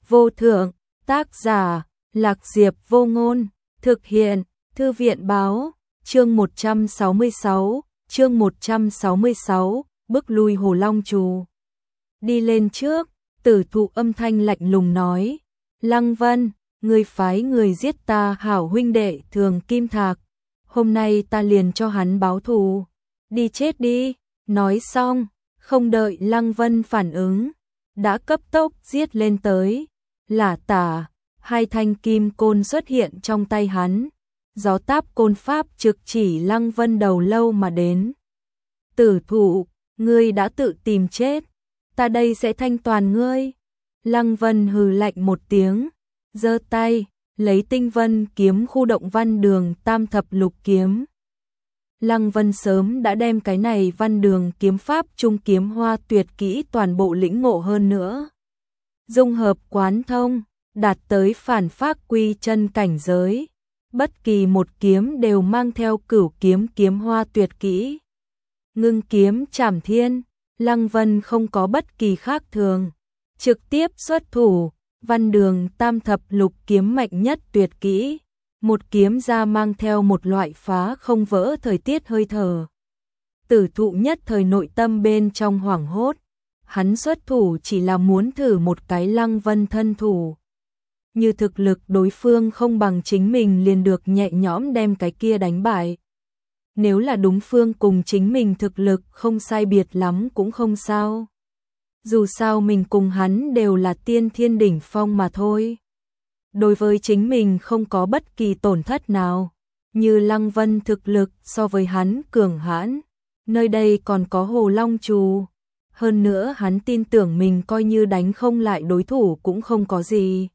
vô thượng, tác giả, Lạc Diệp Vô Ngôn, thực hiện, Thư viện báo, chương 166, bức lui Hồ Long Trù. Đi lên trước, Tử Thụ âm thanh lạnh lùng nói, Lăng Vân, ngươi phái người giết ta hảo huynh đệ Thường Kim Thạc, hôm nay ta liền cho hắn báo thù, đi chết đi. Nói xong, không đợi Lăng Vân phản ứng, đã cấp tốc giết lên tới, lả tả, hai thanh kim côn xuất hiện trong tay hắn, gió táp côn pháp trực chỉ Lăng Vân đầu lâu mà đến. Tử Thụ, ngươi đã tự tìm chết, ta đây sẽ thanh toàn ngươi. Lăng Vân hừ lạnh một tiếng, giơ tay, lấy Tinh Vân kiếm khu động văn đường tam thập lục kiếm. Lăng Vân sớm đã đem cái này văn đường kiếm pháp trung kiếm hoa tuyệt kỹ toàn bộ lĩnh ngộ hơn nữa. Dung hợp quán thông, đạt tới phản phác quy chân cảnh giới. Bất kỳ một kiếm đều mang theo cửu kiếm kiếm hoa tuyệt kỹ. Ngưng kiếm trảm thiên, Lăng Vân không có bất kỳ khác thường. Trực tiếp xuất thủ, văn đường tam thập lục kiếm mạnh nhất tuyệt kỹ. Một kiếm ra mang theo một loại phá không vỡ thời tiết hơi thở. Tử Thụ nhất thời nội tâm bên trong hoảng hốt. Hắn xuất thủ chỉ là muốn thử một cái Lăng Vân thân thủ. Như thực lực đối phương không bằng chính mình liền được nhẹ nhõm đem cái kia đánh bại. Nếu là đúng phương cùng chính mình thực lực không sai biệt lắm cũng không sao. Dù sao mình cùng hắn đều là tiên thiên đỉnh phong mà thôi. Đối với chính mình không có bất kỳ tổn thất nào, như Lăng Vân thực lực so với hắn cường hãn, nơi đây còn có Hồ Long Trù. Hơn nữa hắn tin tưởng mình coi như đánh không lại đối thủ cũng không có gì.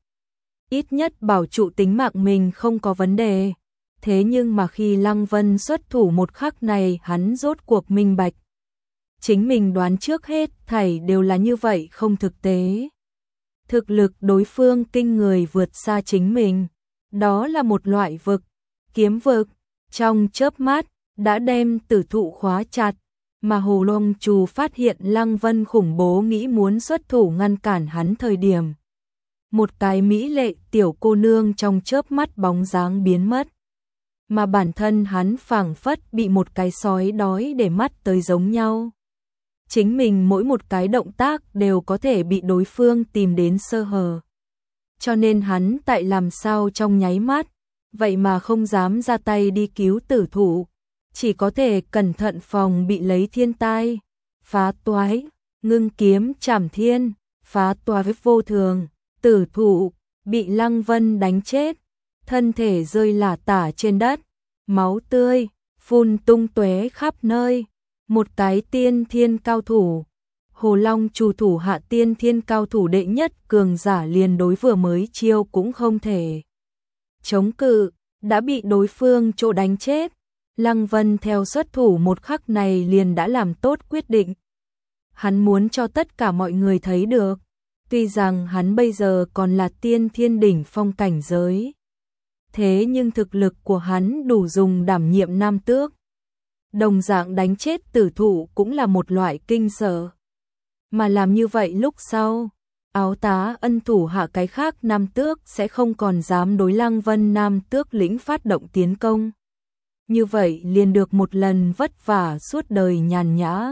Ít nhất bảo trụ tính mạng mình không có vấn đề. Thế nhưng mà khi Lăng Vân xuất thủ một khắc này hắn rốt cuộc minh bạch. Chính mình đoán trước hết thảy đều là như vậy không thực tế. Thực lực đối phương kinh người vượt xa chính mình. Đó là một loại vực, kiếm vực, trong chớp mắt đã đem Tử Thụ khóa chặt. Mà Hồ Long Trù phát hiện Lăng Vân khủng bố nghĩ muốn xuất thủ ngăn cản hắn thời điểm. Một cái mỹ lệ tiểu cô nương trong chớp mắt bóng dáng biến mất. Mà bản thân hắn phảng phất bị một cái sói đói để mắt tới giống nhau. Chính mình mỗi một cái động tác đều có thể bị đối phương tìm đến sơ hở. Cho nên hắn tại làm sao trong nháy mắt, vậy mà không dám ra tay đi cứu Tử Thụ. Chỉ có thể cẩn thận phòng bị lấy thiên tai, phá toái, ngưng kiếm trảm thiên, phá toái vô thường. Tử Thụ bị Lăng Vân đánh chết, thân thể rơi lả tả trên đất, máu tươi phun tung tóe khắp nơi. Một cái tiên thiên cao thủ, Hồ Long Trù thủ hạ tiên thiên cao thủ đệ nhất cường giả liền đối vừa mới chiêu cũng không thể chống cự, đã bị đối phương chỗ đánh chết. Lăng Vân theo xuất thủ một khắc này liền đã làm tốt quyết định. Hắn muốn cho tất cả mọi người thấy được, tuy rằng hắn bây giờ còn là tiên thiên đỉnh phong cảnh giới. Thế nhưng thực lực của hắn đủ dùng đảm nhiệm nam tước. Đồng dạng đánh chết Tử Thụ cũng là một loại kinh sợ. Mà làm như vậy lúc sau, Áo Tá Ân thủ hạ cái khác nam tước sẽ không còn dám đối Lăng Vân nam tước lĩnh phát động tiến công. Như vậy liền được một lần vất vả suốt đời nhàn nhã.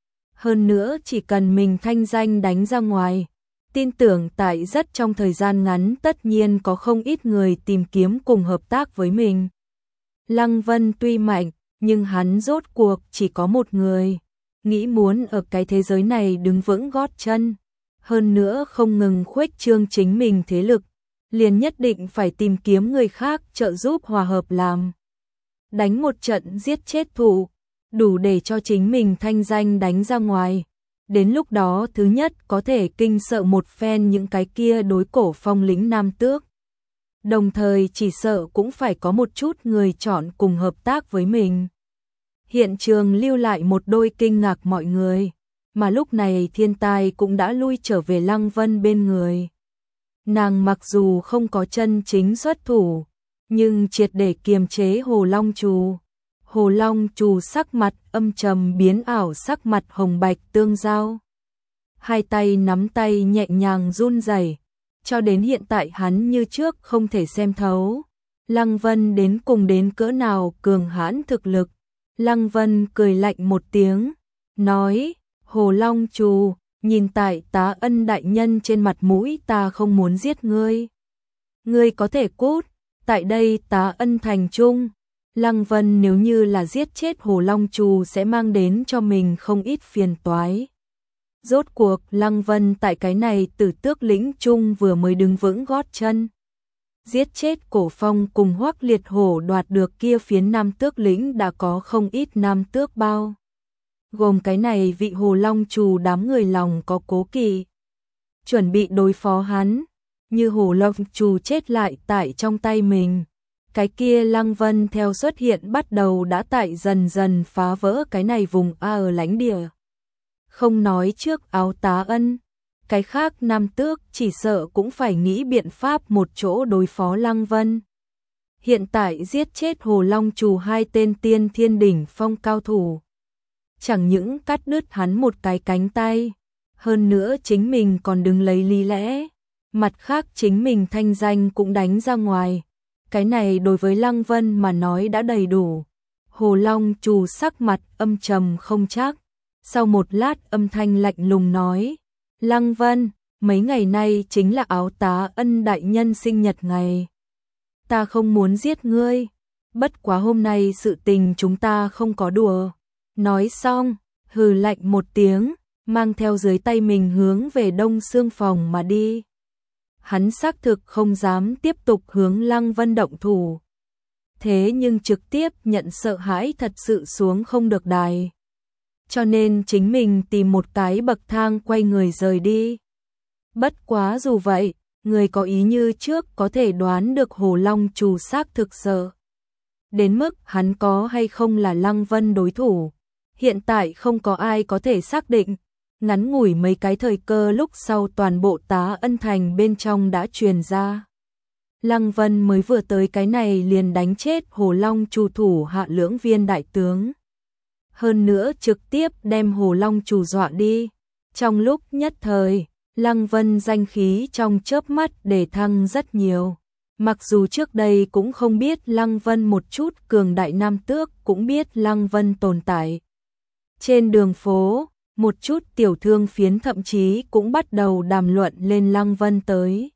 Hơn nữa chỉ cần mình thanh danh đánh ra ngoài, tin tưởng tại rất trong thời gian ngắn tất nhiên có không ít người tìm kiếm cùng hợp tác với mình. Lăng Vân tuy mạnh, nhưng hắn rốt cuộc chỉ có một người, nghĩ muốn ở cái thế giới này đứng vững gót chân, hơn nữa không ngừng khuếch trương chính mình thế lực, liền nhất định phải tìm kiếm người khác trợ giúp hòa hợp làm. Đánh một trận giết chết Thụ, đủ để cho chính mình thanh danh đánh ra ngoài. Đến lúc đó thứ nhất có thể kinh sợ một phen những cái kia đối cổ phong lĩnh nam tước. Đồng thời chỉ sợ cũng phải có một chút người chọn cùng hợp tác với mình. Hiện trường lưu lại một đôi kinh ngạc mọi người, mà lúc này thiên tai cũng đã lui trở về Lăng Vân bên người. Nàng mặc dù không có chân chính xuất thủ, nhưng triệt để kiềm chế Hồ Long Trù. Hồ Long Trù sắc mặt âm trầm biến ảo sắc mặt hồng bạch tương giao. Hai tay nắm tay nhẹ nhàng run rẩy, cho đến hiện tại hắn như trước không thể xem thấu. Lăng Vân đến cùng đến cỡ nào cường hãn thực lực. Lăng Vân cười lạnh một tiếng, nói, Hồ Long Trù, nhìn tại Tá Ân đại nhân trên mặt mũi ta không muốn giết ngươi. Ngươi có thể cút, tại đây Tá Ân thành trung. Lăng Vân nếu như là giết chết Hồ Long Trù sẽ mang đến cho mình không ít phiền toái. Rốt cuộc Lăng Vân tại cái này Tử Tước lĩnh trung vừa mới đứng vững gót chân. Giết chết Cổ Phong cùng Hoắc Liệt Hổ đoạt được kia phiến Nam Tước lĩnh đã có không ít Nam Tước bao. Gồm cái này vị Hồ Long Trù đám người lòng có cố kỵ. Chuẩn bị đối phó hắn, như Hồ Long Trù chết lại tại trong tay mình. Cái kia Lăng Vân theo xuất hiện bắt đầu đã tại dần dần phá vỡ cái này vùng ở lãnh địa. Không nói trước Áo Tá Ân, cái khác Nam Tước chỉ sợ cũng phải nghĩ biện pháp một chỗ đối phó Lăng Vân. Hiện tại giết chết Hồ Long Trù hai tên tiên thiên đỉnh phong cao thủ. Chẳng những cắt đứt hắn một cái cánh tay, hơn nữa chính mình còn đứng lấy lý lẽ. Mặt khác chính mình thanh danh cũng đánh ra ngoài. Cái này đối với Lăng Vân mà nói đã đầy đủ. Hồ Long Trù sắc mặt âm trầm không chắc. Sau một lát âm thanh lạnh lùng nói, Lăng Vân, mấy ngày nay chính là Áo Tá Ân đại nhân sinh nhật ngày. Ta không muốn giết ngươi, bất quá hôm nay sự tình chúng ta không có đùa. Nói xong, hừ lạnh một tiếng, mang theo dưới tay mình hướng về Đông Xương phòng mà đi. Hắn xác thực không dám tiếp tục hướng Lăng Vân động thủ. Thế nhưng trực tiếp nhận sợ hãi thật sự xuống không được đài. Cho nên chính mình tìm một cái bậc thang quay người rời đi. Bất quá dù vậy, người có ý như trước có thể đoán được Hồ Long Trù xác thực sợ. Đến mức hắn có hay không là Lăng Vân đối thủ. Hiện tại không có ai có thể xác định. Ngắn ngủi mấy cái thời cơ lúc sau toàn bộ Tá Ân thành bên trong đã truyền ra. Lăng Vân mới vừa tới cái này liền đánh chết Hồ Long Trù thủ hạ lưỡng viên đại tướng. Hơn nữa trực tiếp đem Hồ Long Trù dọa đi. Trong lúc nhất thời, Lăng Vân danh khí trong chớp mắt để thăng rất nhiều. Mặc dù trước đây cũng không biết Lăng Vân một chút, cường đại Nam Tước cũng biết Lăng Vân tồn tại. Trên đường phố, một chút tiểu thương phiến thậm chí cũng bắt đầu đàm luận lên Lăng Vân tới.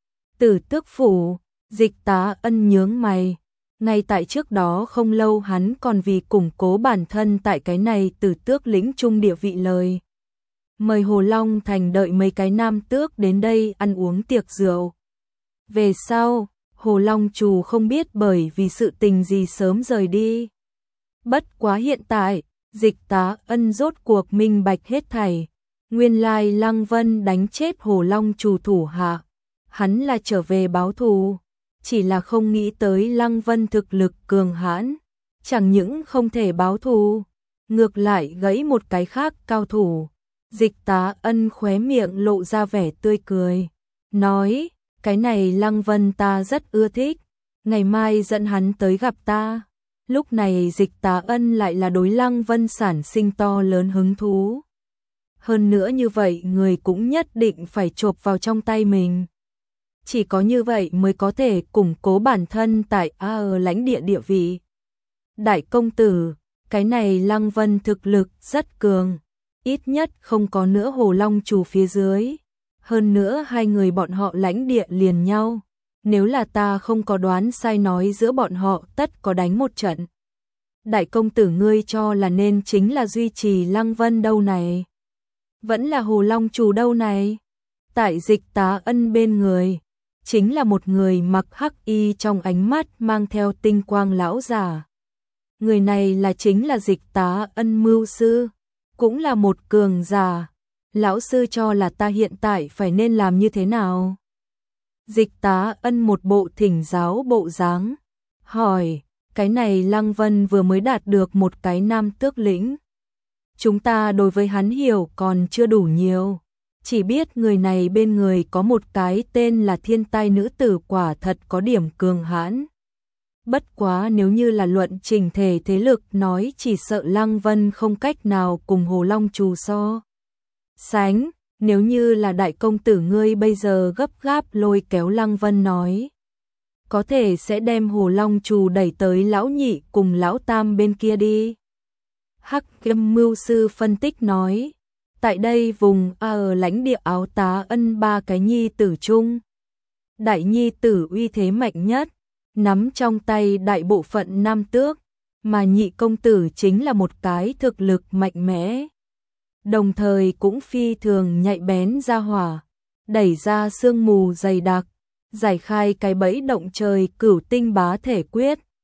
Tử Tước phủ, Dịch Tá Ân nhướng mày. Ngay tại trước đó không lâu hắn còn vì củng cố bản thân tại cái này Tử Tước lĩnh trung địa vị lời. Mời Hồ Long thành đợi mấy cái Nam Tước đến đây ăn uống tiệc rượu. Về sau, Hồ Long Trù không biết bởi vì sự tình gì sớm rời đi. Bất quá hiện tại, Dịch Tá Ân rốt cuộc minh bạch hết thảy. Nguyên lai Lăng Vân đánh chết Hồ Long Trù thủ hạ. Hắn là trở về báo thù. Chỉ là không nghĩ tới Lăng Vân thực lực cường hãn. Chẳng những không thể báo thù, ngược lại gãy một cái khác cao thủ. Dịch Tá Ân khóe miệng lộ ra vẻ tươi cười. Nói, cái này Lăng Vân ta rất ưa thích. Ngày mai dẫn hắn tới gặp ta. Lúc này Dịch Tá Ân lại là đối Lăng Vân sản sinh to lớn hứng thú. Hơn nữa như vậy người cũng nhất định phải chộp vào trong tay mình. Chỉ có như vậy mới có thể củng cố bản thân tại lãnh địa địa vị. Đại công tử, cái này Lăng Vân thực lực rất cường. Ít nhất không có nữa Hồ Long Trù phía dưới. Hơn nữa hai người bọn họ lãnh địa liền nhau. Nếu là ta không có đoán sai nói giữa bọn họ tất có đánh một trận. Đại công tử ngươi cho là nên chính là duy trì Lăng Vân đâu này? Vẫn là Hồ Long Trù đâu này? Tại Dịch Tá Ân bên người, chính là một người mặc hắc y trong ánh mắt mang theo tinh quang lão giả. Người này là chính là Dịch Tá Ân mưu sư, cũng là một cường giả. Lão sư cho là ta hiện tại phải nên làm như thế nào? Dịch Tá Ân một bộ thỉnh giáo bộ dáng, hỏi, cái này Lăng Vân vừa mới đạt được một cái Nam Tước lĩnh. Chúng ta đối với hắn hiểu còn chưa đủ nhiều. Chỉ biết người này bên người có một cái tên là thiên tai nữ tử quả thật có điểm cường hãn. Bất quá nếu như là luận trình thể thế lực nói chỉ sợ Lăng Vân không cách nào cùng Hồ Long Trù so sánh. nếu như là đại công tử ngươi bây giờ gấp gáp lôi kéo Lăng Vân nói, có thể sẽ đem Hồ Long Trù đẩy tới lão nhị cùng lão tam bên kia đi. Hắc Kiếm Mưu sư phân tích nói, tại đây vùng ở lãnh địa Áo Tá Ân ba cái nhi tử chung, đại nhi tử uy thế mạnh nhất, nắm trong tay đại bộ phận nam tước, mà nhị công tử chính là một cái thực lực mạnh mẽ, đồng thời cũng phi thường nhạy bén ra hỏa, đẩy ra sương mù dày đặc, giải khai cái bẫy động trời Cửu Tinh Bá Thể Quyết,